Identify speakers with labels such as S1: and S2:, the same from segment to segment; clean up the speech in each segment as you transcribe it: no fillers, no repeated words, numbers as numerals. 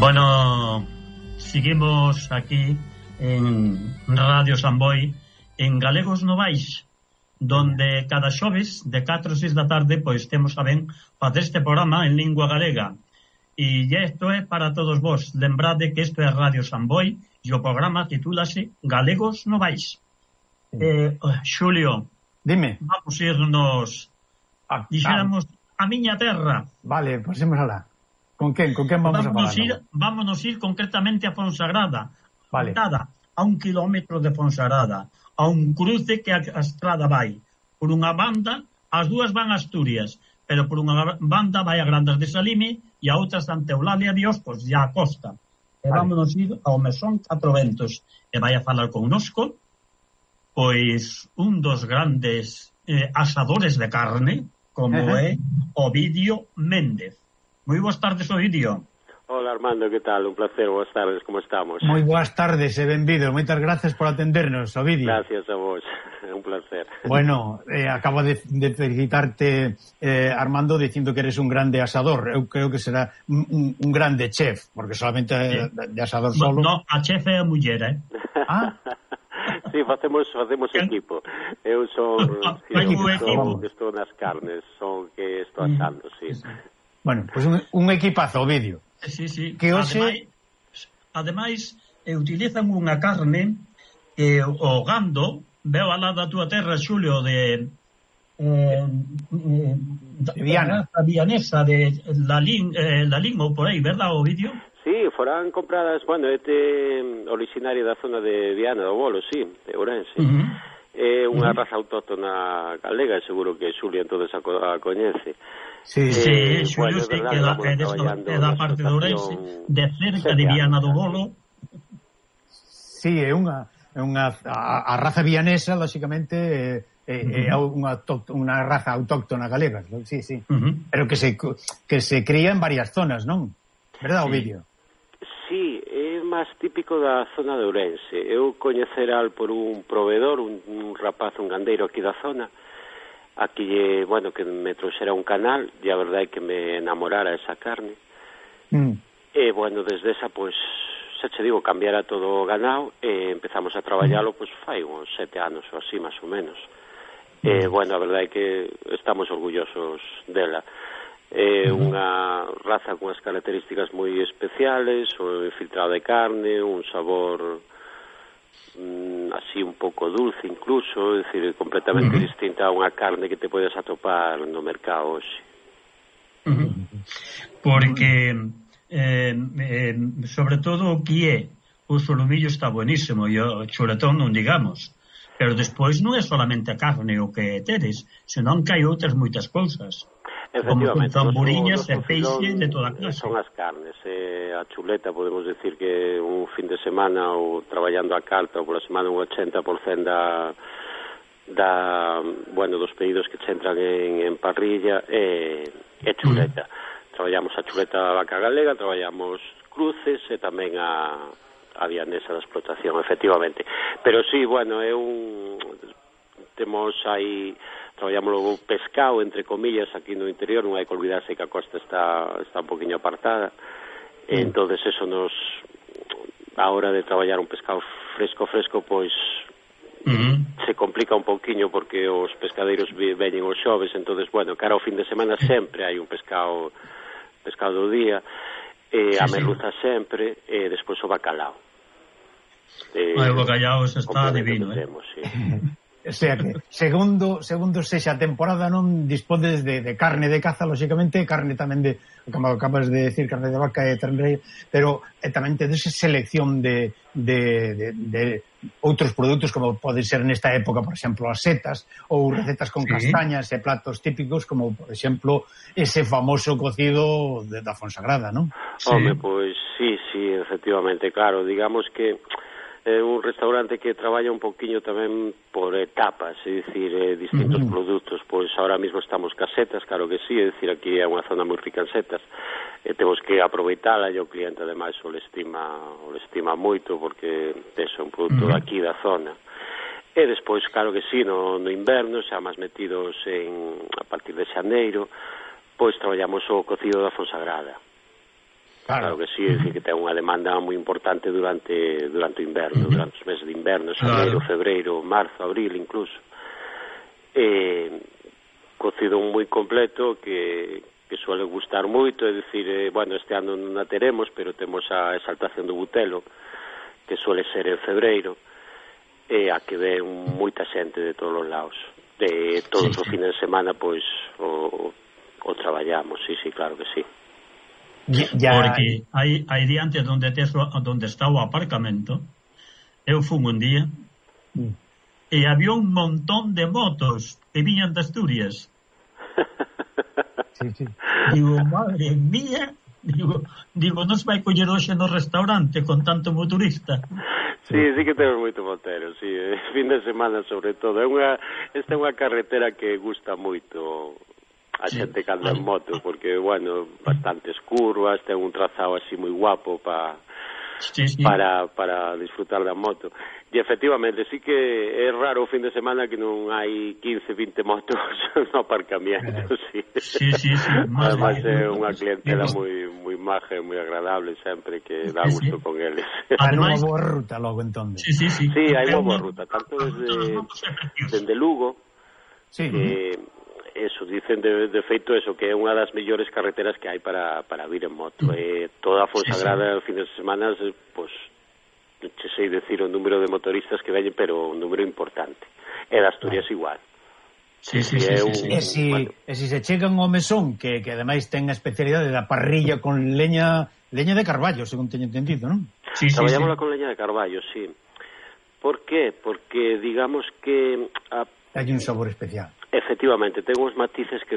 S1: Bueno, seguimos aquí en Radio Samboy, en Galegos Novais, donde cada xoves de 4 a 6 da tarde pois temos a ben facer este programa en lingua galega. E isto é para todos vos. Lembrade que isto é Radio Samboy e o programa titúlase Galegos Novais. Xulio,
S2: dime.
S1: Vamos irnos, dixéramos, a miña terra.
S2: Vale, pasemos alá. Con quen vamos a falar?
S1: Vámonos ir concretamente a Fonsagrada.
S2: Vale.
S1: A 1 kilómetro de Fonsagrada, a un cruce que a estrada vai. Por unha banda, as dúas van a Asturias, pero por unha banda vai a Grandas de Salime e a outra Santa Eulalia de Ospos, e a costa. E vámonos ir ao Mesón Catro Ventos. E vai a falar connosco, pois, un dos grandes asadores de carne, como é Ovidio Méndez. Moi boas tardes, Ovidio.
S3: Hola, Armando, que tal? Un placer, boas tardes, como estamos?
S2: Moi boas tardes e benvido. Moitas gracias por atendernos, Ovidio.
S3: Gracias a vos, é un placer.
S2: Bueno, acabo de felicitarte, Armando, dicindo que eres un grande asador. Eu creo que será un grande chef, porque solamente de asador solo...
S1: No, a chef é a muller,
S2: Ah?
S3: Sí, facemos equipo. Eu son estou nas carnes, son que estou asando, sí.
S2: Bueno, pois un equipazo, Ovidio.
S1: Sí.
S2: Que hoxe...
S1: Ademais, utilizan unha carne que o gando veo alá da túa terra, Xulio, de
S2: Viana.
S1: A vianesa de Lalín ou por aí, verdad, Ovidio?
S3: Sí, foran compradas, bueno, originaria da zona de Viana do Bolo, sí, de Ourense. É unha raza autóctona galega, seguro que Xulio entonces a coñece.
S2: Sí,
S1: Xulio, sí, que da parte de Ourense, de cerca de Viana do Bolo.
S2: Sí, é a raza vianesa, lógicamente, é unha raza autóctona galega, sí. Pero que se cría en varias zonas, non? Verdad, Ovidio?
S3: Sí, é máis típico da zona de Ourense. Eu coñeceral por un proveedor, un rapaz, un gandeiro aquí da zona, aquí, bueno, que me trouxera un canal, e a verdade é que me enamorara esa carne. E, bueno, desde esa, pois, xa che digo, cambiara todo o ganado, e empezamos a traballalo, pois, fai uns 7 anos ou así, máis ou menos. E, bueno, a verdade é que estamos orgullosos dela. É unha raza con as características moi especiales, o infiltrado de carne, un sabor así un pouco dulce incluso, é dicir, completamente distinta a unha carne que te podes atopar no mercado hoxe.
S1: Porque sobre todo o que é o solomillo está buenísimo e o chuletón non digamos, pero despois non é solamente a carne o que teres, senón que hai outras moitas cousas.
S3: Efectivamente,
S1: como tamburiñas e peixe de toda clase.
S3: Son as carnes, a chuleta podemos decir que un fin de semana ou traballando a carta ou pola semana un 80% dos pedidos que che entran en parrilla é chuleta. Traballamos a chuleta da vaca galega, traballamos cruces e tamén a vianesa da explotación, efectivamente. Pero sí, bueno, temos aí... Traballamos o pescado, entre comillas, aquí no interior, non hai que olvidarse que a costa está un poquinho apartada. Entonces eso a hora de traballar un pescado fresco, pois se complica un poquinho porque os pescadeiros veñen os xoves, entonces, bueno, cara ao fin de semana sempre hai un pescado do día, a merluza sempre, e despois o bacalao.
S1: O bacalao está divino,
S3: sí.
S2: O sea que, segundo sexa temporada non dispodes de carne de caza, lógicamente, carne tamén de, como acabas de decir, carne de vaca e terneira, pero tamén tedes selección de outros produtos como pode ser nesta época, por exemplo, as setas ou recetas con castañas e platos típicos como, por exemplo, ese famoso cocido da Fonsagrada, non?
S3: Home, pois sí, efectivamente, claro, digamos que é un restaurante que traballa un poquinho tamén por etapas, é dicir, distintos produtos, pois ahora mesmo estamos casetas, claro que sí, é dicir, aquí é unha zona moi rica en setas, e temos que aproveitala, e o cliente ademais o le estima moito, porque é un produto daqui da zona. E despois, claro que sí, no inverno, xa máis metidos a partir de xaneiro, pois traballamos o cocido da Fonsagrada. Claro que sí, é dicir, que ten unha demanda moi importante durante o inverno, durante os meses de inverno, xaneiro, febreiro, marzo, abril incluso. Cocido moi completo que suele gustar moito, é dicir, bueno, este ano non a teremos, pero temos a exaltación do butelo, que suele ser en febreiro, a que ven moita xente de todos os lados. De todos os fines de semana, pois, o traballamos, sí, claro que sí.
S1: Porque hai diante onde está o aparcamento, eu fun un día e había un montón de motos que viñan de Asturias. Digo, madre mía, digo, non se vai coller hoxe no restaurante con tanto motorista.
S3: Sí que temos moito motero, sí, fin de semana sobre todo. Esta é unha carretera que gusta moito a xente que anda en moto, porque, bueno, bastantes curvas, ten un trazado así moi guapo para disfrutar da moto. E efectivamente, sí que é raro o fin de semana que non hai 15, 20 motos no aparcamiento, sí. Además é unha clientela moi maja e moi agradable sempre, que dá gusto con eles.
S2: Hai unha boa ruta logo, entón.
S3: Sí, hai unha boa ruta, tanto desde Lugo, que eso, dicen de feito eso, que é unha das mellores carreteras que hai para vir en moto. Toda a Fonsagrada, fin de semana, pois, non sei decir o número de motoristas que veñen, pero un número importante. E de Asturias igual.
S2: E si se chegan ao mesón, que ademais ten a especialidade da parrilla con leña de carballo, según teño entendido, non?
S3: Traballámosla con leña de carballo, sí. Por qué? Porque digamos que
S2: hai un sabor especial.
S3: Efectivamente, ten uns matices que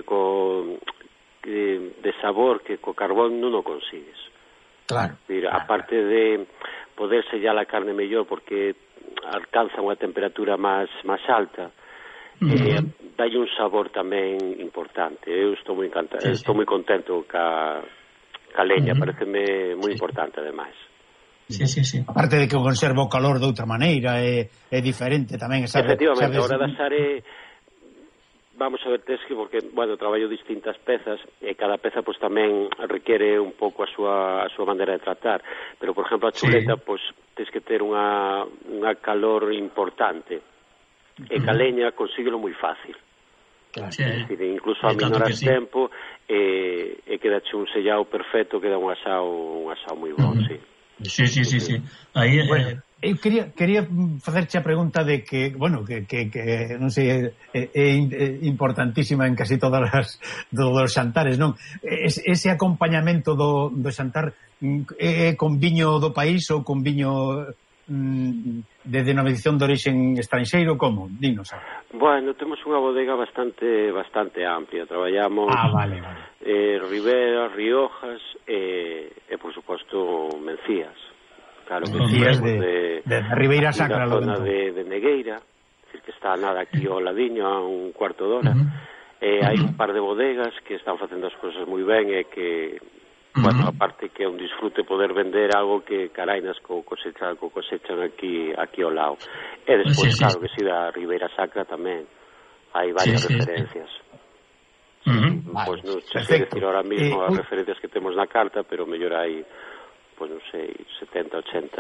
S3: de sabor que co carbón non o consigues.
S2: Claro.
S3: Aparte de poder sellar a carne mellor porque alcanza unha temperatura máis alta, dai un sabor tamén importante. Eu estou moi encantado, estou moi contento ca leña, pareceme moi importante ademais.
S1: Sí.
S2: Aparte de que conserva o calor de outra maneira, é diferente tamén.
S3: Efectivamente, a hora de asar vamos a ver, porque, bueno, traballo distintas pezas e cada peza pois tamén requiere un pouco a súa maneira de tratar, pero por exemplo a chuleta pois tens que ter unha calor importante e ca leña consíguelo moi fácil. Claro. Incluso aminoras tempo e quedache un sellado perfecto, queda un asao moi bon, sí.
S2: Aí eu quería facerche a pregunta de que, bueno, que non sei, é importantísima en casi todos os xantares, non? Ese acompañamento do xantar é con viño do país ou con viño de denominación de orixen estranxeiro, como? Dinos.
S3: Bueno, temos unha bodega bastante amplia. Traballamos Ribera, Riojas e por suposto Mencías. Claro que
S2: Mencías de Ribeira Sacra,
S3: na zona de Negueira, que está nada aquí ao ladiño, a un cuarto de hora. Hai un par de bodegas que están facendo as cousas moi ben e que, bueno, aparte que é un disfrute poder vender algo que carainas co cosechan aquí ao lado. E despois, claro que si, da Ribeira Sacra tamén hai varias referencias. Pois non sei decir ahora mismo as referencias que temos na carta, pero mellor hai, pois non sei, 70,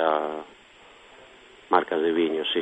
S3: 80 marcas de viño, sí.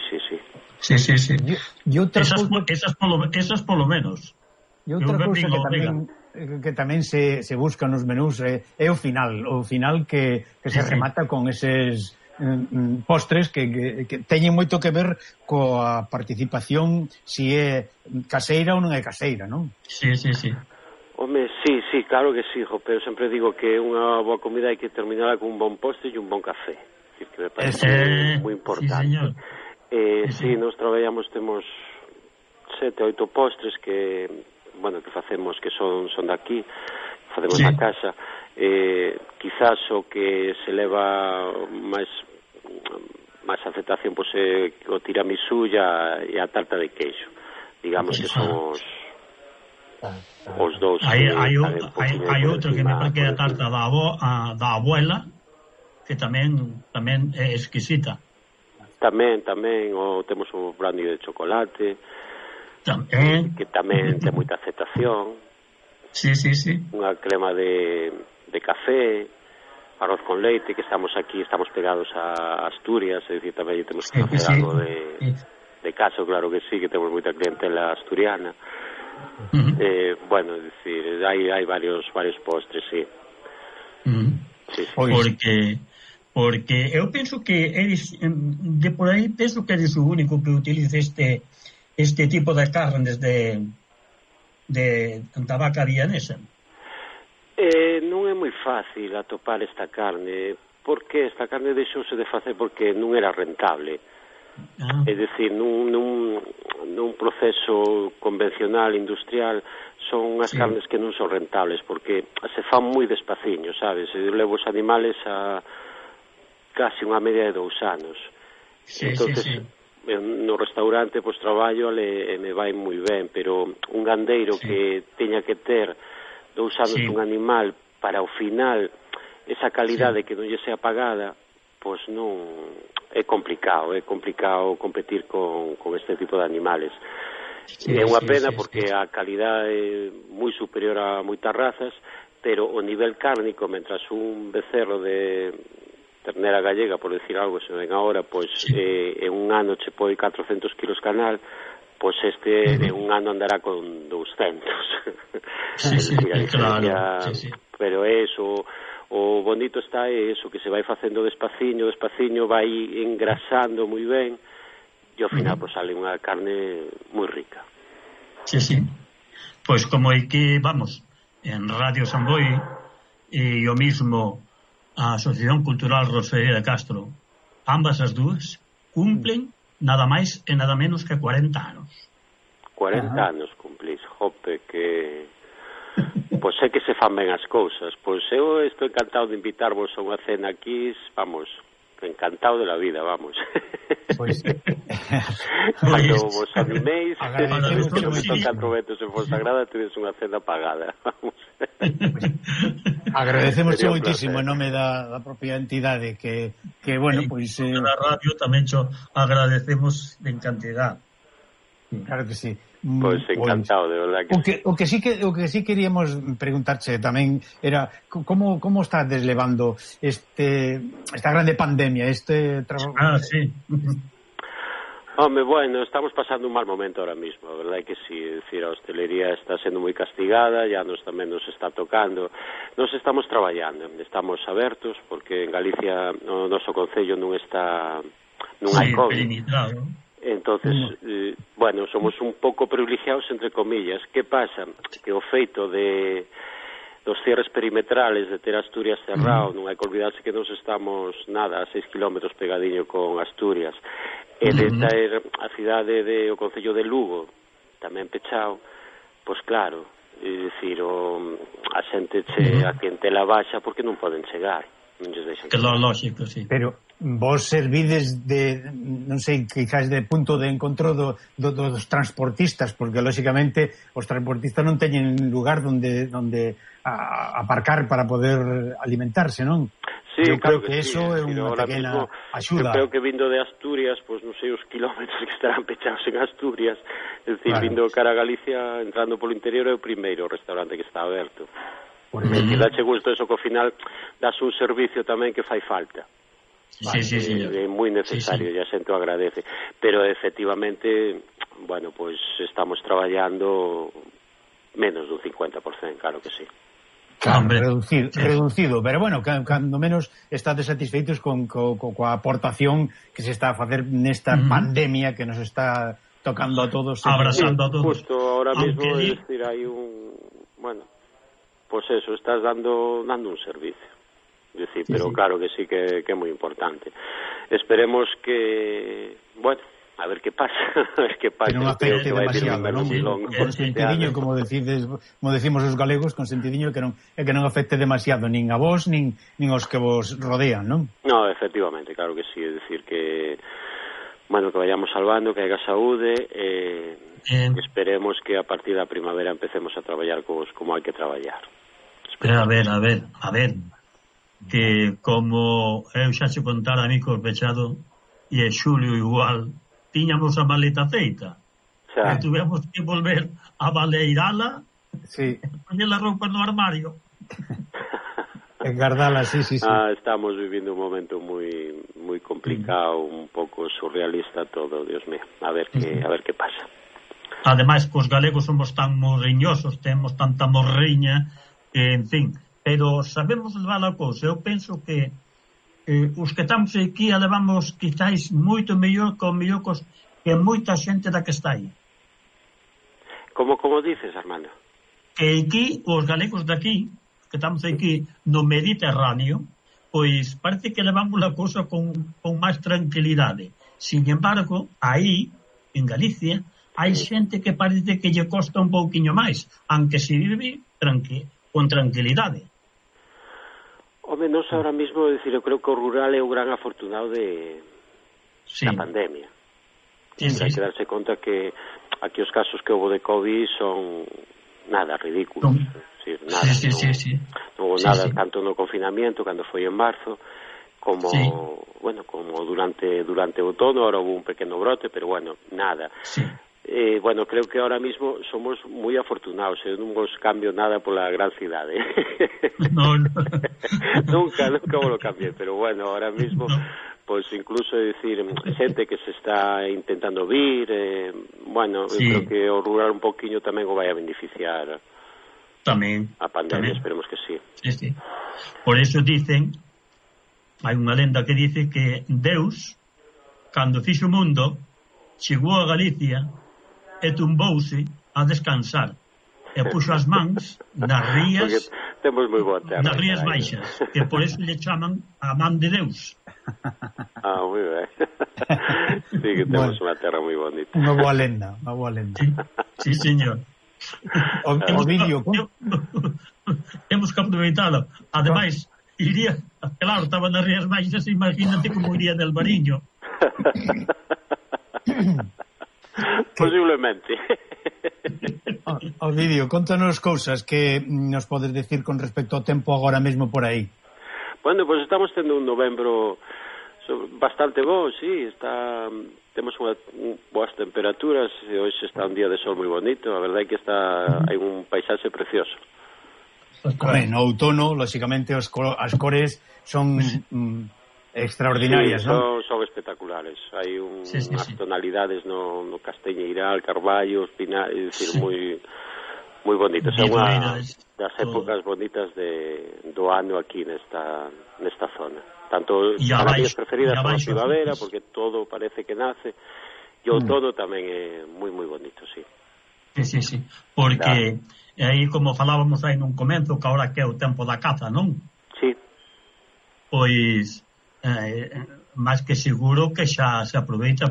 S1: Esas polo menos.
S2: E outra cousa que tamén se busca nos menús é o final que se remata con eses postres que teñen moito que ver coa participación, si é caseira ou non é caseira, non?
S1: Sí.
S3: Home, sí, claro que sí, pero sempre digo que unha boa comida hai que terminarla con un bon postre e un bon café, que me parece moi importante. Sí, nos traballamos, temos 7, 8 postres que, bueno, que facemos, que son de aquí, facemos na casa. Quizás o que se leva máis aceptación pois é o tiramisú e a tarta de queixo. Digamos que son os dous.
S1: Hai outro que me parece que é a tarta da abuela, que tamén é exquisita.
S3: Tamén temos o brandy de chocolate, que tamén ten moita aceptación.
S1: Sí.
S3: Unha crema de café, arroz con leite, que estamos aquí, estamos pegados a Asturias, é dicir, tamén temos que facer algo de caso, claro que sí, que temos moita clientela asturiana. Bueno, é dicir, hai varios postres, sí. Sí.
S1: Porque eu penso que eres, de por aí, penso que eres o único que utiliza este tipo de carnes de vaca vianesa.
S3: Non é moi fácil atopar esta carne, porque esta carne deixouse de facer porque non era rentable. É dicir, nun proceso convencional, industrial, son as carnes que non son rentables, porque se fan moi despaciño, sabes? Eu levo os animales a casi unha media de 2 anos. Entonces, no restaurante, pois traballo e me vai moi ben, pero un gandeiro que teña que ter 2 anos un animal para ao final esa calidade que non lle sea pagada, pois non é complicado competir con este tipo de animales. É unha pena porque a calidade é moi superior a moitas razas, pero o nivel cárnico, mentras un becerro de ternera gallega, por decir algo, se ven agora, pois en un ano che poi 400 kilos canal, pois este en un ano andará con 200.
S1: Claro.
S3: Pero eso, o bonito está eso, que se vai facendo despaciño, vai engrasando moi ben, e ao final pois sale unha carne moi rica.
S1: Sí. Pois como é que, vamos, en Radio Samboy e o mismo a Asociación Cultural Rosalía de Castro, ambas as dúas cumplen nada máis e nada menos que 40 anos.
S3: 40 anos cumplís, jope, que pois é que se fan ben as cousas. Pois eu estou encantado de invitarvos a unha cena aquí, vamos, encantado de la vida, vamos. Pois cando vos animéis, son 4 vetos en Fonsagrada, tedes unha cena pagada, vamos.
S2: Agradecemos moitísimo en nome da propia entidade que bueno, pois
S1: na radio tamén agradecemos en cantidad.
S2: Claro que sí.
S3: Pois encantado, de verdad que
S2: o que sí queríamos preguntarche tamén era como está deslevando esta grande pandemia, trabajo.
S1: Sí.
S3: Home, bueno, estamos pasando un mal momento ahora mismo, a verdade que sí, é dicir, a hostelería está sendo moi castigada, ya tamén nos está tocando. Nos estamos traballando, estamos abertos, porque en Galicia o noso concello non hai COVID. Entonces, bueno, somos un pouco privilegiados, entre comillas. Que pasa? Que o feito dos cierres perimetrales, de ter Asturias cerrado, non hai que olvidarse que nos estamos a 6 kilómetros pegadiño con Asturias, e de ter a cidade o concello de Lugo tamén pechado, pois claro, é dicir, a xente a clientela baixa porque non poden chegar, non lles deixan.
S1: Que lógico, sí.
S2: Pero vos servides non sei, quizás de punto de encontro dos transportistas, porque lógicamente os transportistas non teñen lugar donde aparcar para poder alimentarse, non?
S3: Sí,
S2: eu
S3: creo
S2: que eso é unha pequena axuda.
S3: Eu creo que vindo de Asturias, pois non sei os kilómetros que estarán pechados en Asturias, é dicir, vindo cara a Galicia, entrando polo interior, é o primeiro restaurante que está aberto. Que dache gusto eso, que ao final das un servicio tamén que fai falta.
S1: Sí.
S3: É moi necesario, e a xente o agradece. Pero efectivamente, bueno, pois estamos traballando menos dun 50%, claro que sí.
S2: Claro, reducido, pero bueno, cando menos estades satisfeitos coa aportación que se está a facer nesta pandemia que nos está tocando a todos,
S1: abrazando a todos.
S3: Justo ahora mismo, é dicir, hai bueno, pois eso, estás dando un servicio. É dicir, pero claro que sí que é moi importante. Esperemos que, bueno, a ver que pasa,
S2: que non afecte demasiado, non? Con sentidiño, como decimos os galegos, con sentidiño que non afecte demasiado nin a vos, nin aos que vos rodean, non?
S3: No, efectivamente, claro que sí, é dicir que, bueno, que vayamos salvando, que haya saúde, esperemos que a partir da primavera empecemos a traballar como hai que traballar.
S1: Pero a ver, que como eu xa se contara a mí cos pechado, e é Xulio igual, tiñamos a maleta feita, e tuvemos que volver a baleirala, e poñer a roupa no armario.
S2: En Gardala, sí.
S3: Estamos vivindo un momento moi complicado, un pouco surrealista todo, Dios mío. A ver que pasa.
S1: Ademais, cos galegos somos tan morriñosos, temos tanta morriña, en fin, pero sabemos levar a cousa. Eu penso que os que estamos aquí a levamos quizáis moito mellor que moita xente da que está aí.
S3: Como dices, Armando?
S1: Que aquí, os galegos de aquí, que estamos aquí no Mediterráneo, pois parece que levamos a cousa con máis tranquilidade. Sin embargo, aí, en Galicia, hai xente que parece que lle costa un pouquiño máis, aunque se vive con tranquilidade.
S3: Home, nos ahora mismo, decir, eu creo que o rural é o gran afortunado da pandemia. Hai que darse conta que aquí os casos que houve de COVID son nada ridículos. Non houve nada, tanto no confinamiento, cando foi en marzo, como durante o outono, ahora houve un pequeno brote, pero nada. Creo que ahora mismo somos moi afortunados. Eu non vos cambio nada pola gran cidade.
S1: No.
S3: nunca vos lo cambié, pero ahora mismo pois incluso decir xente que se está intentando vir, eu creo que o rural un poquinho tamén o vai a beneficiar
S1: tamén
S3: a pandemia, esperemos que sí.
S1: Por eso dicen, hai unha lenda que dice que Deus, cando fixo o mundo, chegou a Galicia e tumbouse a descansar e puxo as mans nas rías,
S3: temos moi boa terra,
S1: nas rías baixas, que por eso lle chaman a man de Deus.
S3: Moi ben. Sí, que temos unha terra moi bonita.
S2: Unha boa lenda.
S1: Sí, señor.
S2: O vídeo
S1: temos que aproveitalo. Ademais, iría, claro, estaba nas rías baixas, imagínate como iría del Bariño.
S3: Posiblemente.
S2: Ovidio, contanos cousas que nos podes decir con respecto ao tempo agora mesmo por aí.
S3: Bueno, pues estamos tendo un novembro bastante bo, sí, temos boas temperaturas, e hoxe está un día de sol moi bonito, a verdade é que hai un paisaxe precioso.
S2: No outono, lóxicamente, as cores son extraordinarias, non?
S3: Son espectaculares. Hai unhas tonalidades no casteñeiral, carballos, pinar, é dicir, moi bonitos. É unha das épocas bonitas do ano aquí nesta zona. Tanto para as preferidas como a primavera, porque todo parece que nace, e o outono tamén é moi bonito, sí.
S1: Sí, porque aí, como falábamos aí nun comenzo, que ahora que é o tempo da caza, non?
S3: Sí.
S1: Pois máis que seguro que xa se aproveita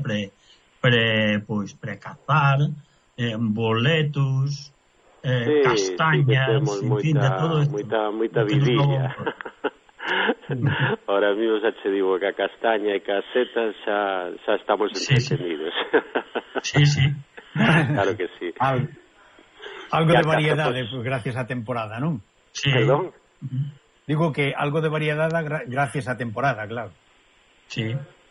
S1: precazar boletos, castañas, en fin, de todo isto.
S3: Moita vidilla. Ahora mismo xa che digo que a castaña e que as setas xa estamos entretenidos.
S1: Sí.
S3: Claro que sí.
S2: Algo de variedade, pues, gracias á temporada, non?
S1: Sí.
S3: Perdón?
S2: Digo que algo de variedade gracias á temporada, claro.
S1: Sí.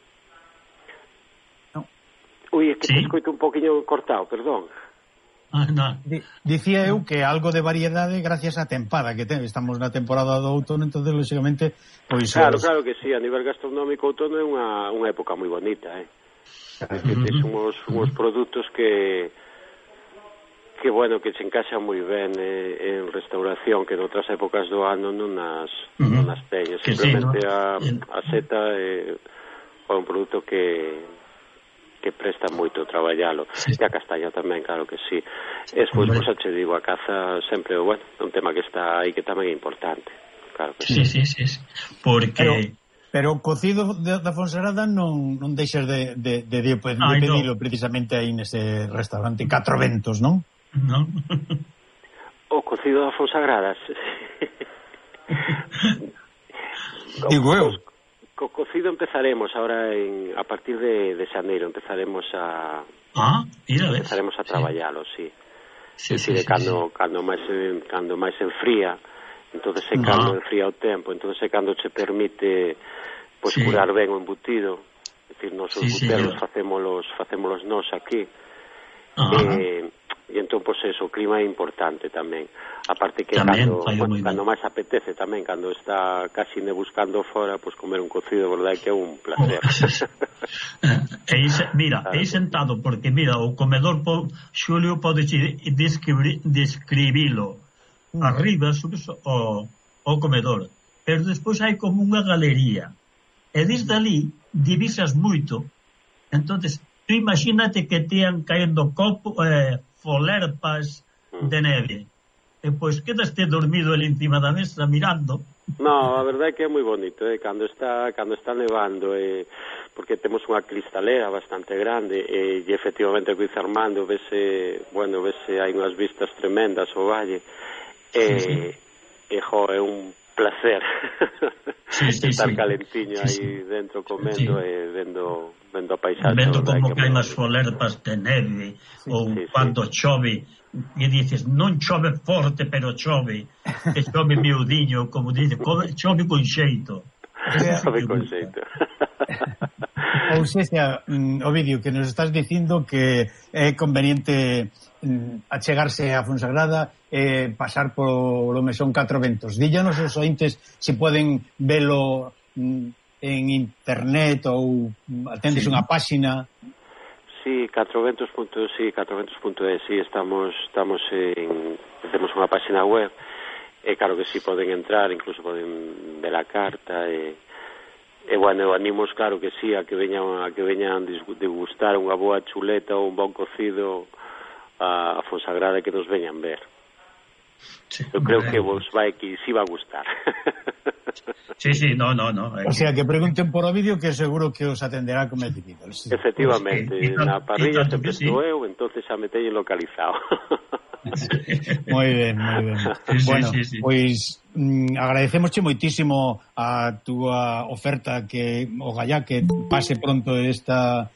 S2: No.
S3: Ui, é que te escoito un poquinho cortado, perdón.
S1: No.
S2: Dicía eu que algo de variedade gracias á tempada que estamos na temporada do outono, entonces lógicamente pois
S3: claro que sí, a nivel gastronómico o outono é unha época moi bonita, que tes uns produtos que se encaixan moi ben en restauración, que en outras épocas do ano non as teñes. Simplemente a seta é un produto que presta moito traballalo. E a castaña tamén, claro que sí. Despois, xa che digo, a caza sempre, un tema que está aí que tamén é importante. Claro que sí.
S1: Sí. Porque...
S2: Pero o cocido da Fonsagrada non deixas de pedilo precisamente aí nese restaurante Catro Ventos, non?
S1: Non.
S3: O cocido da Fonsagrada.
S2: Digo eu.
S3: Co cocido empezaremos ahora a partir de xaneiro, empezaremos a traballalo, sí. Cando máis enfría, entonces cando enfría o tempo, entonces cando se permite curar ben o embutido, é dicir, nos embutidos facémolos nós aquí. E entón, pois eso, o clima é importante tamén. A parte que cando máis apetece tamén, cando está casi nebuscando fora, pois comer un cocido, verdade que é un placer.
S1: Mira, aí sentado, porque mira, o comedor Xulio pode describilo. Arriba subes o comedor, pero despois hai como unha galería, e desde ali divisas moito. Entonces, tú imagínate que tean caendo folerpas de neve. E pois quedaste dormido ali encima da mesa mirando.
S3: No, a verdade é que é moi bonito, cando está nevando, porque temos unha cristalera bastante grande, e efectivamente co Armando vese hai unhas vistas tremendas ao valle, é un placer estar calentiño aí dentro comendo e vendo a paisaxe,
S1: vendo como caen as folerpas de neve, ou cando chove e dices, non chove forte, pero chove, e chove miudiño, como dice, chove con xeito.
S3: Chove con xeito.
S2: Ou seja, Ovidio, que nos estás dicindo que é conveniente achegarse a Fonsagrada e pasar polo Mesón Catro Ventos. Díllanos os ointes se poden velo en internet ou atendes unha páxina.
S3: Sí, catroventos.es, sí, estamos temos unha páxina web, e claro que sí, poden entrar, incluso poden ver a carta, e bueno, animos, claro que sí, a que veñan degustar unha boa chuleta ou un bon cocido a Fonsagrada, que nos veñan ver. Sí, eu creo que vos vai que si va a gustar.
S1: Sí, no.
S2: O sea, que pregunten por Ovidio, que seguro que os atenderá como é debido.
S3: Efectivamente, na parrilla sempre estou eu, entonces xa me teñen localizado.
S2: Moi ben. Bueno, pois agradecemosche moitísimo a túa oferta, que ojalá que pase pronto esta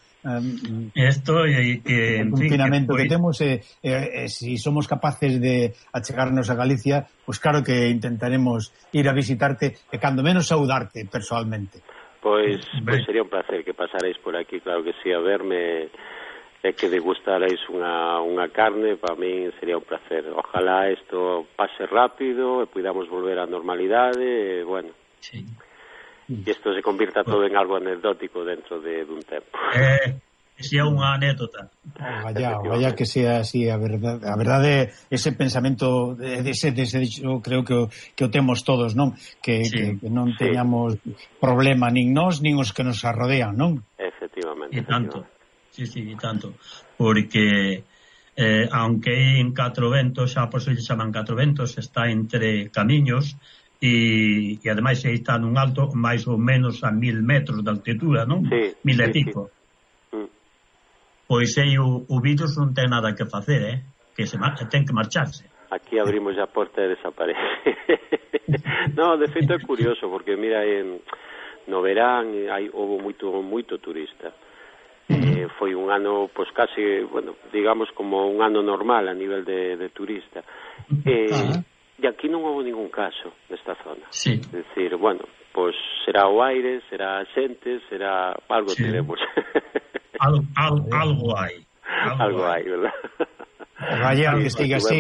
S2: confinamento que temos, si somos capaces de achegarnos a Galicia, pues claro que intentaremos ir a visitarte e cando menos saudarte personalmente.
S3: Pois sería un placer que pasarais por aquí, claro que sí, a verme e que degustarais unha carne. Para min sería un placer. Ojalá isto pase rápido e podamos volver á normalidade, e bueno, que isto se convirta todo en algo anecdótico dentro dun tempo.
S1: Que sea unha anécdota.
S2: Vaya que sea así, a verdade, ese pensamento, ese yo creo que o temos todos, non? Que non teñamos problema nin nós, nin os que nos arrodean, non?
S3: Efectivamente.
S1: E tanto. Sí, e tanto. Porque aunque en Catro Ventos, xa por se chaman Catro Ventos, está entre camiños, e ademais está nun alto máis ou menos a 1000 metros de altitura, non? 1000 e pico. Pois aí o virus non ten nada que facer, que ten que marcharse.
S3: Aquí abrimos a porta e desaparece. No, de feito é curioso, porque mira, no verán houve moito turista. Foi un ano, pois casi, bueno, digamos como un ano normal a nivel de turista. E aquí non houve ningún caso nesta zona.
S1: Sí.
S3: É dicir, bueno, pois será o aire, será a xente, será algo teremos.
S1: Algo hai.
S3: Algo hai, verdad?
S2: Ojalá que siga así,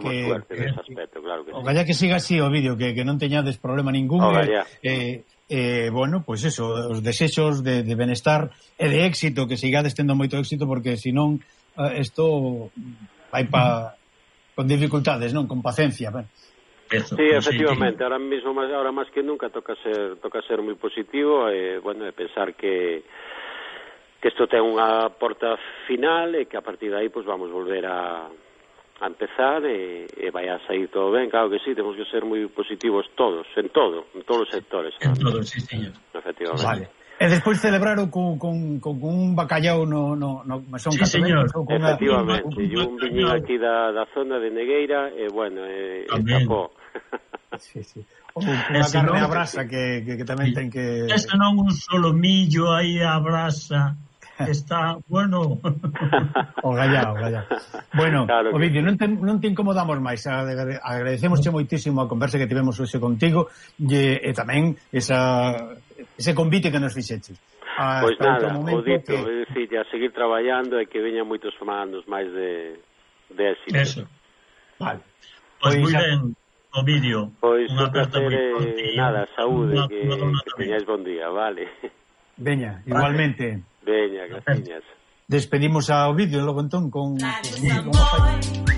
S3: ojalá
S2: que siga así, Ovidio, que non teñades problema ningún. Bueno, pois eso, os desexos de benestar e de éxito, que sigades tendo moito éxito, porque senón isto vai con dificultades, non? Con paciencia,
S3: Sí, efectivamente, ahora mismo, ahora máis que nunca toca ser moi positivo, e bueno, pensar que isto ten unha porta final, e que a partir de aí pues vamos volver a empezar, e vai a sair todo ben. Claro que sí, temos que ser moi positivos todos, en todos os sectores.
S1: En todos, sí, señor.
S3: Efectivamente.
S2: Vale. E despois celebraron con un bacallao no Mesón
S1: Catro Ventos.
S3: Efectivamente, e un viñín aquí da zona de Negueira, e bueno, escapó.
S2: Sí. Unha carne a brasa que tamén ten que...
S1: Ese non un solo millo aí a brasa, está, bueno.
S2: Ogallá. Bueno, claro, Ovidio, non te incomodamos máis, agradecemosche moitísimo a conversa que tivemos hoxe contigo, e tamén ese convite que nos fixeches.
S3: Pois nada, o dito, é dicir, a seguir traballando, e que veñan moitos anos máis de de éxito.
S1: Eso.
S2: Vale.
S1: Pois moi ben o vídeo.
S3: Pois un placer, nada, saúde, que teñáis bon día, vale.
S2: Veña, igualmente.
S3: Veña, graciñas.
S2: Despedimos ao vídeo logo entón con